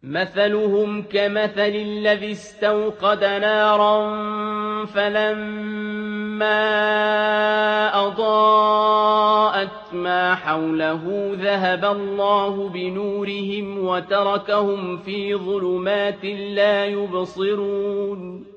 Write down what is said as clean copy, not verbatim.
مثلهم كمثل الذي استوقد نارا فلما أضاءت ما حوله ذهب الله بنورهم وتركهم في ظلمات لا يبصرون